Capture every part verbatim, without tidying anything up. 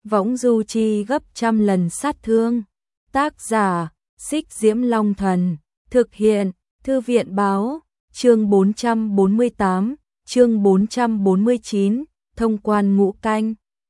võng du chi gấp trăm lần sát thương. Tác giả, Xích Diễm Long Thần, thực hiện, Thư viện báo, chương bốn trăm bốn mươi tám, chương bốn trăm bốn mươi chín, thông quan ngũ canh.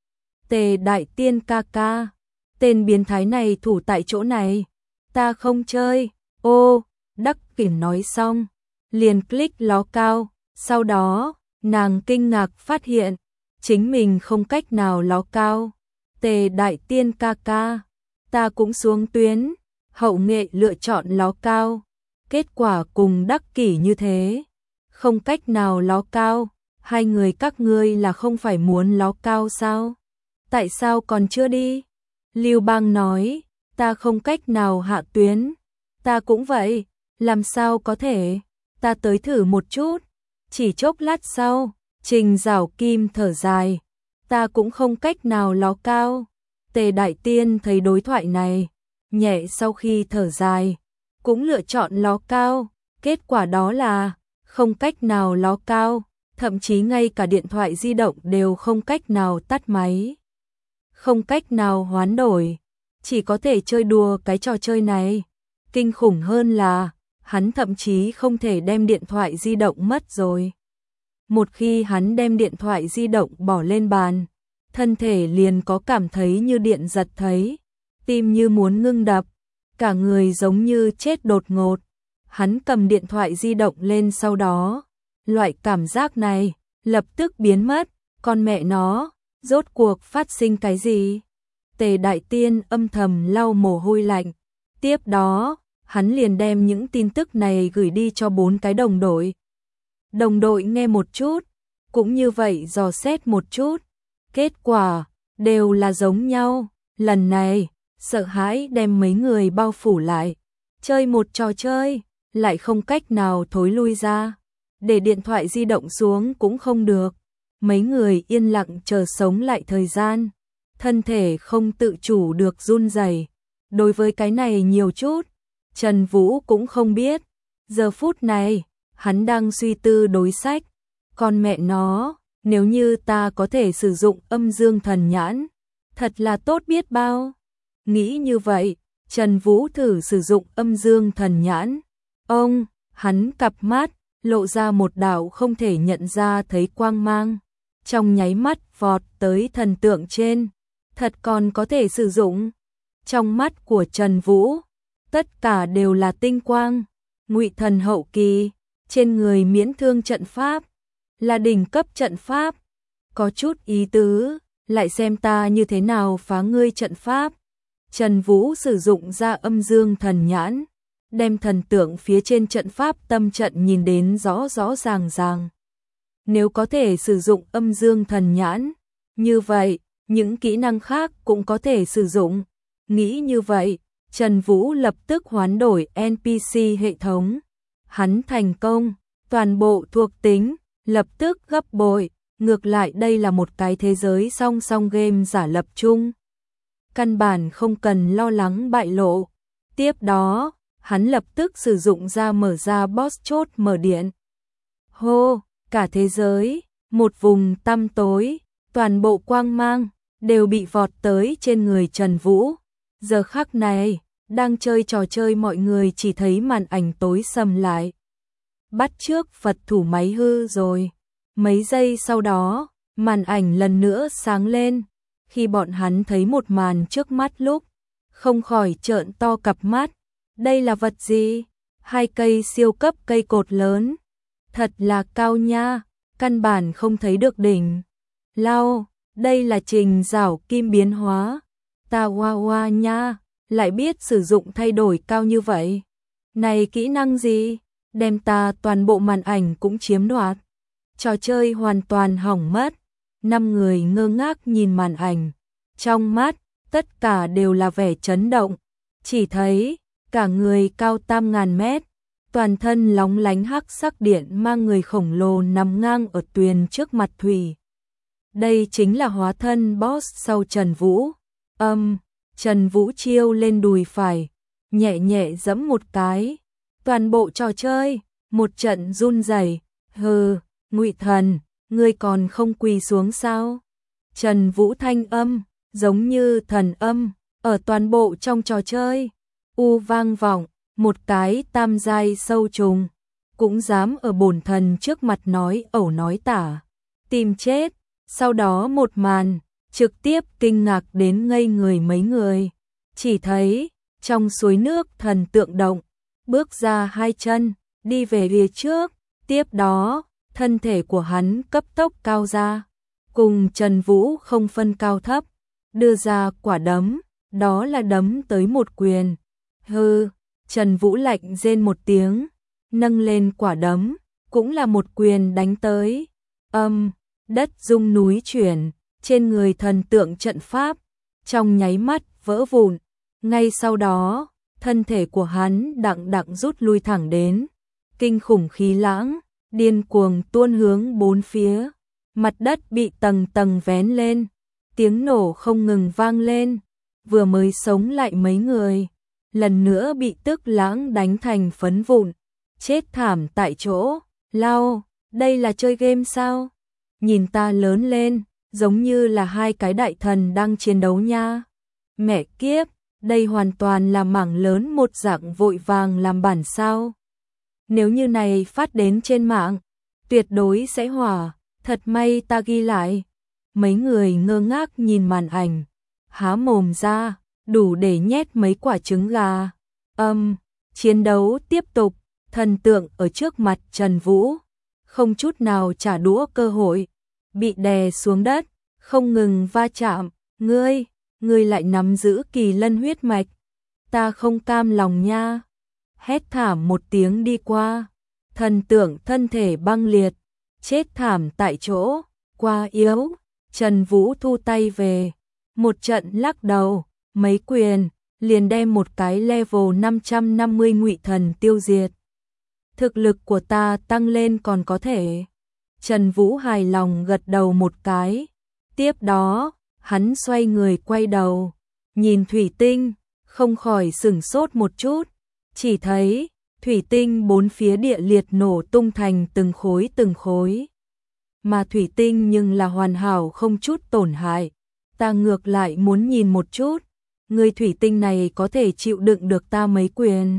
Tề Đại Tiên ca ca, tên biến thái này thủ tại chỗ này, ta không chơi. Ô, Đắc Kỷ nói xong, liền click ló cao, sau đó, nàng kinh ngạc phát hiện, chính mình không cách nào ló cao. Tề Đại Tiên ca ca, ta cũng xuống tuyến, hậu nghệ lựa chọn ló cao, kết quả cùng Đắc Kỷ như thế, không cách nào ló cao. Hai người các ngươi là không phải muốn ló cao sao? Tại sao còn chưa đi? Lưu Bang nói, ta không cách nào hạ tuyến. Ta cũng vậy, làm sao có thể? Ta tới thử một chút. Chỉ chốc lát sau, Trình Giảo Kim thở dài, ta cũng không cách nào ló cao. Tề Đại Tiên thấy đối thoại này, nhẹ sau khi thở dài, cũng lựa chọn ló cao. Kết quả đó là không cách nào ló cao, thậm chí ngay cả điện thoại di động đều không cách nào tắt máy, không cách nào hoán đổi, chỉ có thể chơi đùa cái trò chơi này. Kinh khủng hơn là, hắn thậm chí không thể đem điện thoại di động mất rồi. Một khi hắn đem điện thoại di động bỏ lên bàn, thân thể liền có cảm thấy như điện giật thấy, tim như muốn ngưng đập, cả người giống như chết đột ngột. Hắn cầm điện thoại di động lên sau đó, loại cảm giác này lập tức biến mất, con mẹ nó, rốt cuộc phát sinh cái gì? Tề Đại Tiên âm thầm lau mồ hôi lạnh, tiếp đó, hắn liền đem những tin tức này gửi đi cho bốn cái đồng đội. Đồng đội nghe một chút, cũng như vậy dò xét một chút, kết quả đều là giống nhau. Lần này, sợ hãi đem mấy người bao phủ lại, chơi một trò chơi, lại không cách nào thối lui ra, để điện thoại di động xuống cũng không được. Mấy người yên lặng chờ sống lại thời gian, thân thể không tự chủ được run rẩy. Đối với cái này nhiều chút, Trần Vũ cũng không biết. Giờ phút này, hắn đang suy tư đối sách. Con mẹ nó, nếu như ta có thể sử dụng âm dương thần nhãn, thật là tốt biết bao. Nghĩ như vậy, Trần Vũ thử sử dụng âm dương thần nhãn. Ông, hắn cặp mắt, lộ ra một đạo không thể nhận ra thấy quang mang. Trong nháy mắt vọt tới thần tượng trên, thật còn có thể sử dụng. Trong mắt của Trần Vũ, tất cả đều là tinh quang. Ngụy thần hậu kỳ, trên người miễn thương trận pháp, là đỉnh cấp trận pháp. Có chút ý tứ, lại xem ta như thế nào phá ngươi trận pháp. Trần Vũ sử dụng ra âm dương thần nhãn, đem thần tượng phía trên trận pháp tâm trận nhìn đến rõ rõ ràng ràng. Nếu có thể sử dụng âm dương thần nhãn, như vậy, những kỹ năng khác cũng có thể sử dụng. Nghĩ như vậy, Trần Vũ lập tức hoán đổi en pê xê hệ thống. Hắn thành công, toàn bộ thuộc tính, lập tức gấp bội. Ngược lại đây là một cái thế giới song song game giả lập chung. Căn bản không cần lo lắng bại lộ. Tiếp đó, hắn lập tức sử dụng ra mở ra boss chốt mở điện. Hô, cả thế giới, một vùng tăm tối, toàn bộ quang mang, đều bị vọt tới trên người Trần Vũ. Giờ khắc này, đang chơi trò chơi mọi người chỉ thấy màn ảnh tối sầm lại. Bắt trước Phật thủ máy hư rồi. Mấy giây sau đó, màn ảnh lần nữa sáng lên. Khi bọn hắn thấy một màn trước mắt lúc, không khỏi trợn to cặp mắt. Đây là vật gì? Hai cây siêu cấp cây cột lớn. Thật là cao nha, căn bản không thấy được đỉnh. Lao, đây là Trình Giảo Kim biến hóa. Ta hoa hoa nha, lại biết sử dụng thay đổi cao như vậy. Này kỹ năng gì? Đem ta toàn bộ màn ảnh cũng chiếm đoạt. Trò chơi hoàn toàn hỏng mất. Năm người ngơ ngác nhìn màn ảnh. Trong mắt, tất cả đều là vẻ chấn động. Chỉ thấy, cả người cao tam ngàn mét, toàn thân lóng lánh hắc sắc điện mang người khổng lồ nằm ngang ở tuyền trước mặt thủy. Đây chính là hóa thân boss sau Trần Vũ. Âm, Trần Vũ chiêu lên đùi phải, nhẹ nhẹ giẫm một cái. Toàn bộ trò chơi, một trận run rẩy. Hừ, Ngụy thần, ngươi còn không quỳ xuống sao? Trần Vũ thanh âm, giống như thần âm, ở toàn bộ trong trò chơi. U vang vọng, một cái tam giai sâu trùng, cũng dám ở bổn thần trước mặt nói ẩu nói tả, tìm chết. Sau đó một màn, trực tiếp kinh ngạc đến ngây người mấy người. Chỉ thấy, trong suối nước thần tượng động, bước ra hai chân, đi về phía trước, tiếp đó, thân thể của hắn cấp tốc cao ra, cùng Trần Vũ không phân cao thấp, đưa ra quả đấm, đó là đấm tới một quyền. Hừ, Trần Vũ lạnh rên một tiếng, nâng lên quả đấm, cũng là một quyền đánh tới. Âm, đất rung núi chuyển, trên người thần tượng trận pháp, trong nháy mắt vỡ vụn. Ngay sau đó, thân thể của hắn đặng đặng rút lui thẳng đến, kinh khủng khí lãng, điên cuồng tuôn hướng bốn phía, mặt đất bị tầng tầng vén lên, tiếng nổ không ngừng vang lên, vừa mới sống lại mấy người, lần nữa bị tức lãng đánh thành phấn vụn, chết thảm tại chỗ. Lao, đây là chơi game sao? Nhìn ta lớn lên, giống như là hai cái đại thần đang chiến đấu nha. Mẹ kiếp, đây hoàn toàn là mảng lớn một dạng vội vàng làm bản sao. Nếu như này phát đến trên mạng, tuyệt đối sẽ hỏa, thật may ta ghi lại. Mấy người ngơ ngác nhìn màn ảnh, há mồm ra, đủ để nhét mấy quả trứng gà. Âm, um, chiến đấu tiếp tục, thần tượng ở trước mặt Trần Vũ, không chút nào trả đũa cơ hội, bị đè xuống đất, không ngừng va chạm. Ngươi, ngươi lại nắm giữ kỳ lân huyết mạch, ta không cam lòng nha. Hét thảm một tiếng đi qua, thần tượng thân thể băng liệt, chết thảm tại chỗ. Quá yếu, Trần Vũ thu tay về, một trận lắc đầu, mấy quyền, liền đem một cái level năm trăm năm mươi ngụy thần tiêu diệt. Thực lực của ta tăng lên còn có thể. Trần Vũ hài lòng gật đầu một cái. Tiếp đó, hắn xoay người quay đầu, nhìn thủy tinh, không khỏi sửng sốt một chút. Chỉ thấy, thủy tinh bốn phía địa liệt nổ tung thành từng khối từng khối. Mà thủy tinh nhưng là hoàn hảo không chút tổn hại. Ta ngược lại muốn nhìn một chút, người thủy tinh này có thể chịu đựng được ta mấy quyền.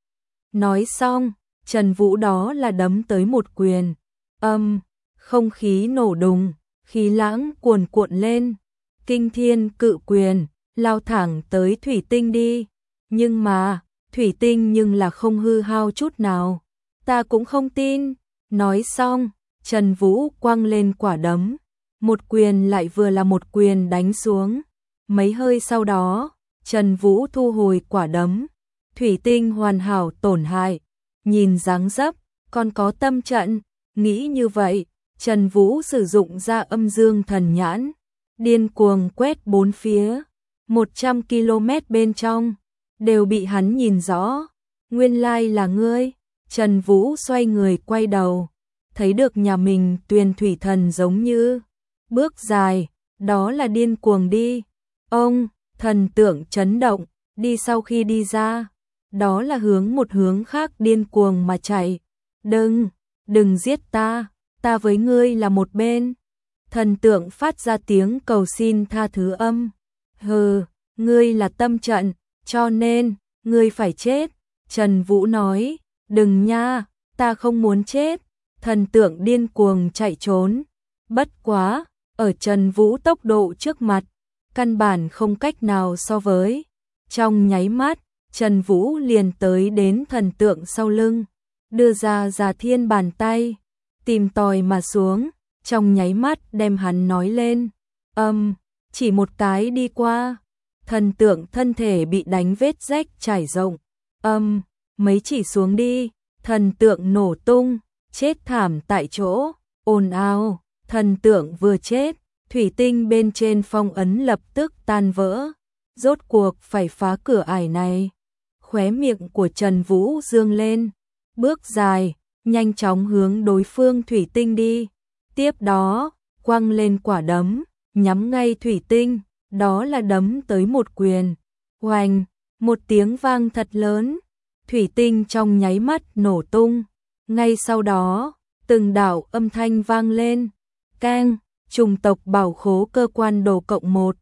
Nói xong, Trần Vũ đó là đấm tới một quyền. Âm, không khí nổ đùng, khí lãng cuồn cuộn lên, kinh thiên cự quyền, lao thẳng tới thủy tinh đi. Nhưng mà, thủy tinh nhưng là không hư hao chút nào. Ta cũng không tin. Nói xong, Trần Vũ quăng lên quả đấm, một quyền lại vừa là một quyền đánh xuống. Mấy hơi sau đó, Trần Vũ thu hồi quả đấm, thủy tinh hoàn hảo tổn hại. Nhìn dáng dấp, còn có tâm trận, nghĩ như vậy, Trần Vũ sử dụng ra âm dương thần nhãn, điên cuồng quét bốn phía, một trăm ki lô mét bên trong, đều bị hắn nhìn rõ. Nguyên lai là ngươi. Trần Vũ xoay người quay đầu, thấy được nhà mình Tuyền thủy thần giống như bước dài, đó là điên cuồng đi. Ông, thần tượng chấn động, đi sau khi đi ra, đó là hướng một hướng khác điên cuồng mà chạy. Đừng, đừng giết ta, ta với ngươi là một bên. Thần tượng phát ra tiếng cầu xin tha thứ âm. Hừ, ngươi là tâm trận, cho nên, ngươi phải chết. Trần Vũ nói, đừng nha, ta không muốn chết. Thần tượng điên cuồng chạy trốn. Bất quá, ở Trần Vũ tốc độ trước mặt, căn bản không cách nào so với. Trong nháy mắt, Trần Vũ liền tới đến thần tượng sau lưng, đưa ra Già Thiên bàn tay, tìm tòi mà xuống, trong nháy mắt đem hắn nói lên. Âm, um, chỉ một cái đi qua, thần tượng thân thể bị đánh vết rách trải rộng. Âm, um, mấy chỉ xuống đi, thần tượng nổ tung, chết thảm tại chỗ. Ồn ào, thần tượng vừa chết, thủy tinh bên trên phong ấn lập tức tan vỡ. Rốt cuộc phải phá cửa ải này. Khóe miệng của Trần Vũ dương lên, bước dài, nhanh chóng hướng đối phương thủy tinh đi. Tiếp đó, quăng lên quả đấm, nhắm ngay thủy tinh, đó là đấm tới một quyền. Oành, một tiếng vang thật lớn, thủy tinh trong nháy mắt nổ tung. Ngay sau đó, từng đạo âm thanh vang lên. Keng, chủng tộc bảo khố cơ quan đồ cộng một.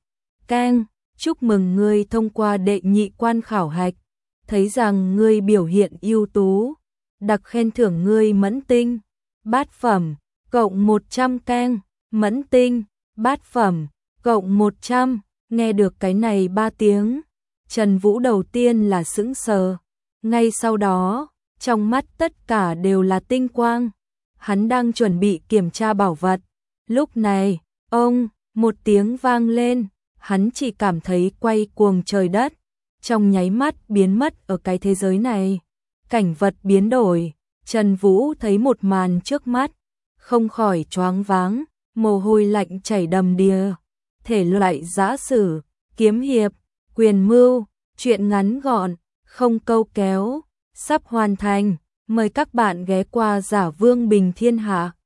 Keng, chúc mừng ngươi thông qua đệ nhị quan khảo hạch, thấy rằng ngươi biểu hiện ưu tú, đặc khen thưởng ngươi mẫn tinh, bát phẩm, cộng một trăm keng, mẫn tinh, bát phẩm, cộng một trăm, nghe được cái này ba tiếng, Trần Vũ đầu tiên là sững sờ, ngay sau đó, trong mắt tất cả đều là tinh quang, hắn đang chuẩn bị kiểm tra bảo vật, lúc này, ông, một tiếng vang lên, hắn chỉ cảm thấy quay cuồng trời đất, trong nháy mắt biến mất ở cái thế giới này, cảnh vật biến đổi, Trần Vũ thấy một màn trước mắt, không khỏi choáng váng, mồ hôi lạnh chảy đầm đìa, thể loại giã sử, kiếm hiệp, quyền mưu, truyện ngắn gọn, không câu kéo, sắp hoàn thành, mời các bạn ghé qua Giả Vương Bình Thiên Hạ.